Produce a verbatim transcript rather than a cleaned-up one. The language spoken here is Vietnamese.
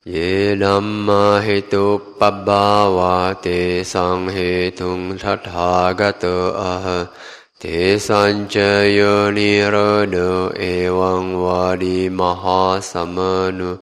Ye Dhamma hetu pabbhava te sang hetung tathagato aha te sanchayo nirodo evang vadi mahasamanu